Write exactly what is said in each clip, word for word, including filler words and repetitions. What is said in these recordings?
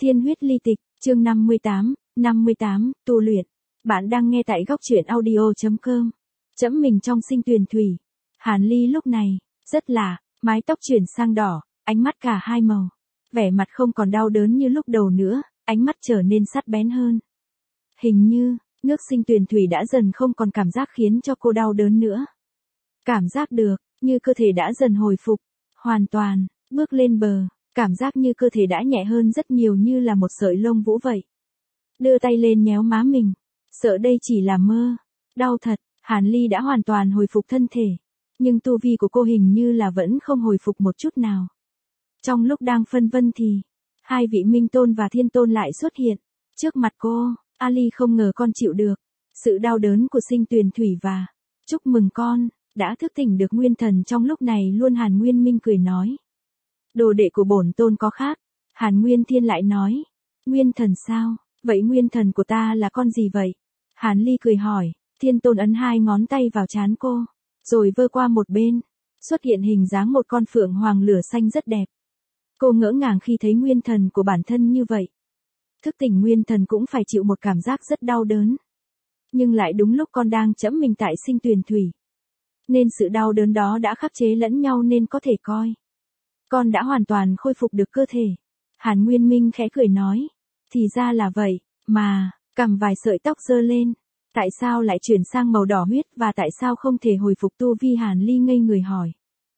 Thiên huyết ly tịch, chương năm mươi tám, năm mươi tám, tu luyện. Bạn đang nghe tại góc truyện audio.com. Chấm mình trong sinh tuyền thủy. Hàn Ly lúc này, rất lạ, mái tóc chuyển sang đỏ, ánh mắt cả hai màu. Vẻ mặt không còn đau đớn như lúc đầu nữa, ánh mắt trở nên sắc bén hơn. Hình như, nước sinh tuyền thủy đã dần không còn cảm giác khiến cho cô đau đớn nữa. Cảm giác được, như cơ thể đã dần hồi phục, hoàn toàn, bước lên bờ, cảm giác như cơ thể đã nhẹ hơn rất nhiều như là một sợi lông vũ vậy. Đưa tay lên nhéo má mình, sợ đây chỉ là mơ, đau thật, Hàn Ly đã hoàn toàn hồi phục thân thể, nhưng tu vi của cô hình như là vẫn không hồi phục một chút nào. Trong lúc đang phân vân thì, hai vị Minh Tôn và Thiên Tôn lại xuất hiện, trước mặt cô, Ali không ngờ con chịu được, sự đau đớn của sinh tuyền thủy và, chúc mừng con, đã thức tỉnh được nguyên thần trong lúc này luôn. Hàn Nguyên Minh cười nói. Đồ đệ của bổn tôn có khác, Hàn Nguyên Thiên lại nói. Nguyên thần sao, vậy nguyên thần của ta là con gì vậy? Hàn Ly cười hỏi, Thiên Tôn ấn hai ngón tay vào trán cô, rồi vơ qua một bên, xuất hiện hình dáng một con phượng hoàng lửa xanh rất đẹp. Cô ngỡ ngàng khi thấy nguyên thần của bản thân như vậy. Thức tỉnh nguyên thần cũng phải chịu một cảm giác rất đau đớn. Nhưng lại đúng lúc con đang chẫm mình tại sinh tuyền thủy. Nên sự đau đớn đó đã khắc chế lẫn nhau nên có thể coi. Con đã hoàn toàn khôi phục được cơ thể. Hàn Nguyên Minh khẽ cười nói. Thì ra là vậy, mà, cầm vài sợi tóc giơ lên. Tại sao lại chuyển sang màu đỏ huyết và tại sao không thể hồi phục tu vi? Hàn Ly ngây người hỏi.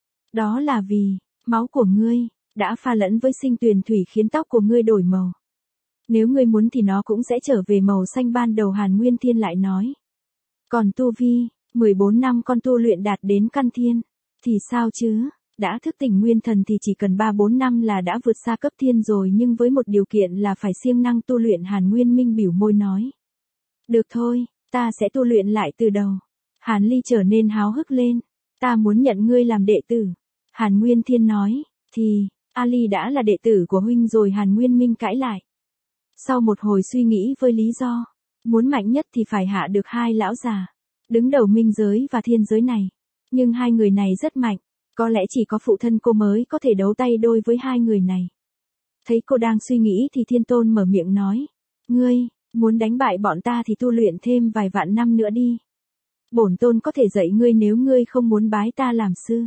Đó là vì, máu của ngươi, đã pha lẫn với sinh tuyền thủy khiến tóc của ngươi đổi màu. Nếu ngươi muốn thì nó cũng sẽ trở về màu xanh ban đầu. Hàn Nguyên Thiên lại nói. Còn tu vi, mười bốn năm con tu luyện đạt đến căn thiên, thì sao chứ? Đã thức tỉnh nguyên thần thì chỉ cần ba bốn năm là đã vượt xa cấp thiên rồi, nhưng với một điều kiện là phải siêng năng tu luyện. Hàn Nguyên Minh bĩu môi nói. Được thôi, ta sẽ tu luyện lại từ đầu. Hàn Ly trở nên háo hức lên. Ta muốn nhận ngươi làm đệ tử. Hàn Nguyên Thiên nói, thì, Ali đã là đệ tử của huynh rồi. Hàn Nguyên Minh cãi lại. Sau một hồi suy nghĩ với lý do, muốn mạnh nhất thì phải hạ được hai lão già, đứng đầu minh giới và thiên giới này. Nhưng hai người này rất mạnh, có lẽ chỉ có phụ thân cô mới có thể đấu tay đôi với hai người này. Thấy cô đang suy nghĩ thì Thiên Tôn mở miệng nói. Ngươi, muốn đánh bại bọn ta thì tu luyện thêm vài vạn năm nữa đi. Bổn tôn có thể dạy ngươi nếu ngươi không muốn bái ta làm sư.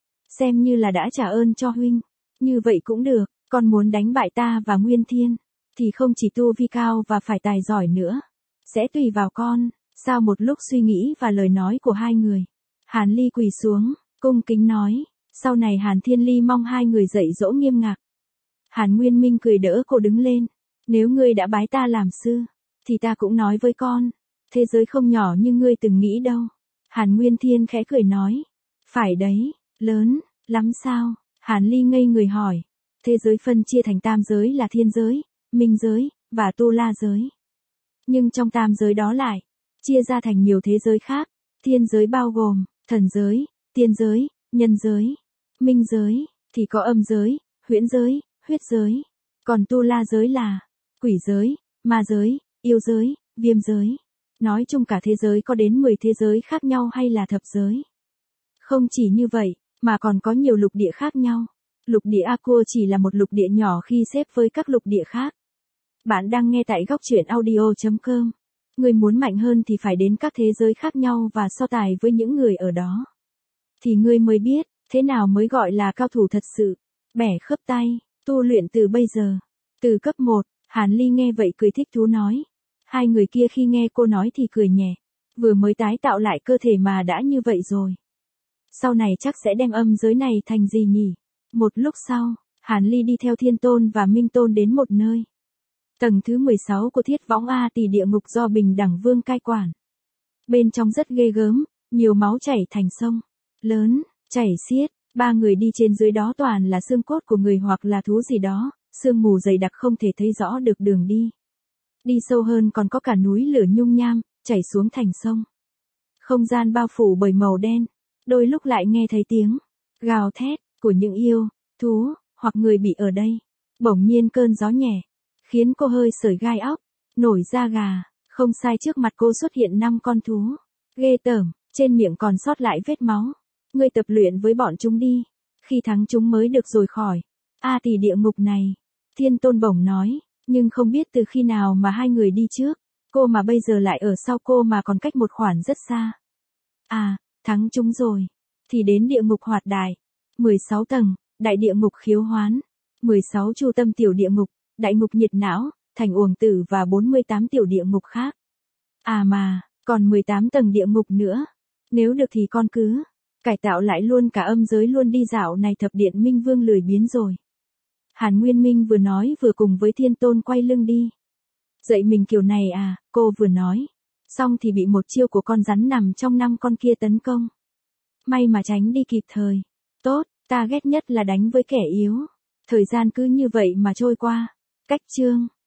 Xem như là đã trả ơn cho huynh. Như vậy cũng được, còn muốn đánh bại ta và Nguyên Thiên, thì không chỉ tu vi cao và phải tài giỏi nữa. Sẽ tùy vào con. Sau một lúc suy nghĩ và lời nói của hai người, Hàn Ly quỳ xuống, cung kính nói, sau này Hàn Thiên Ly mong hai người dạy dỗ nghiêm ngặt. Hàn Nguyên Minh cười đỡ cô đứng lên, nếu ngươi đã bái ta làm sư, thì ta cũng nói với con, thế giới không nhỏ như ngươi từng nghĩ đâu. Hàn Nguyên Thiên khẽ cười nói, phải đấy, lớn, lắm sao? Hàn Ly ngây người hỏi, thế giới phân chia thành tam giới là thiên giới, minh giới, và tu la giới. Nhưng trong tam giới đó lại, chia ra thành nhiều thế giới khác. Thiên giới bao gồm, thần giới, tiên giới, nhân giới, minh giới, thì có âm giới, huyễn giới, huyết giới. Còn tu la giới là, quỷ giới, ma giới, yêu giới, viêm giới. Nói chung cả thế giới có đến mười thế giới khác nhau hay là thập giới. Không chỉ như vậy, mà còn có nhiều lục địa khác nhau. Lục địa Aqua chỉ là một lục địa nhỏ khi xếp với các lục địa khác. Bạn đang nghe tại góc truyện audio.com. Người muốn mạnh hơn thì phải đến các thế giới khác nhau và so tài với những người ở đó. Thì ngươi mới biết, thế nào mới gọi là cao thủ thật sự. Bẻ khớp tay, tu luyện từ bây giờ. Từ cấp một, Hàn Ly nghe vậy cười thích thú nói. Hai người kia khi nghe cô nói thì cười nhẹ. Vừa mới tái tạo lại cơ thể mà đã như vậy rồi. Sau này chắc sẽ đem âm giới này thành gì nhỉ? Một lúc sau, Hàn Ly đi theo Thiên Tôn và Minh Tôn đến một nơi. Tầng thứ mười sáu của Thiết Võng A Tỳ địa ngục do Bình Đẳng Vương cai quản. Bên trong rất ghê gớm, nhiều máu chảy thành sông lớn, chảy xiết, ba người đi trên dưới đó toàn là xương cốt của người hoặc là thú gì đó, sương mù dày đặc không thể thấy rõ được đường đi. Đi sâu hơn còn có cả núi lửa nhung nham, chảy xuống thành sông. Không gian bao phủ bởi màu đen, đôi lúc lại nghe thấy tiếng gào thét của những yêu, thú, hoặc người bị ở đây. Bỗng nhiên cơn gió nhẹ khiến cô hơi sởi gai óc, nổi da gà. Không sai, trước mặt cô xuất hiện năm con thú. Ghê tởm, trên miệng còn sót lại vết máu. Ngươi tập luyện với bọn chúng đi. Khi thắng chúng mới được rồi khỏi A Tỳ địa ngục này. Thiên Tôn bổng nói, Nhưng không biết từ khi nào mà hai người đi trước, cô mà bây giờ lại ở sau cô mà còn cách một khoảng rất xa. À, thắng chúng rồi. Thì đến địa ngục hoạt đài. mười sáu tầng, đại địa ngục khiếu hoán. mười sáu chu tâm tiểu địa ngục, đại ngục nhiệt não, thành uổng tử và bốn mươi tám tiểu địa ngục khác. À mà, còn mười tám tầng địa ngục nữa. Nếu được thì con cứ cải tạo lại luôn cả âm giới luôn đi dạo này thập điện minh vương lười biến rồi. Hàn Nguyên Minh vừa nói vừa cùng với Thiên Tôn quay lưng đi. Dạy mình kiểu này à, cô vừa nói. Xong thì bị một chiêu của con rắn nằm trong năm con kia tấn công. May mà tránh đi kịp thời. Tốt, ta ghét nhất là đánh với kẻ yếu. Thời gian cứ như vậy mà trôi qua. Cách chương.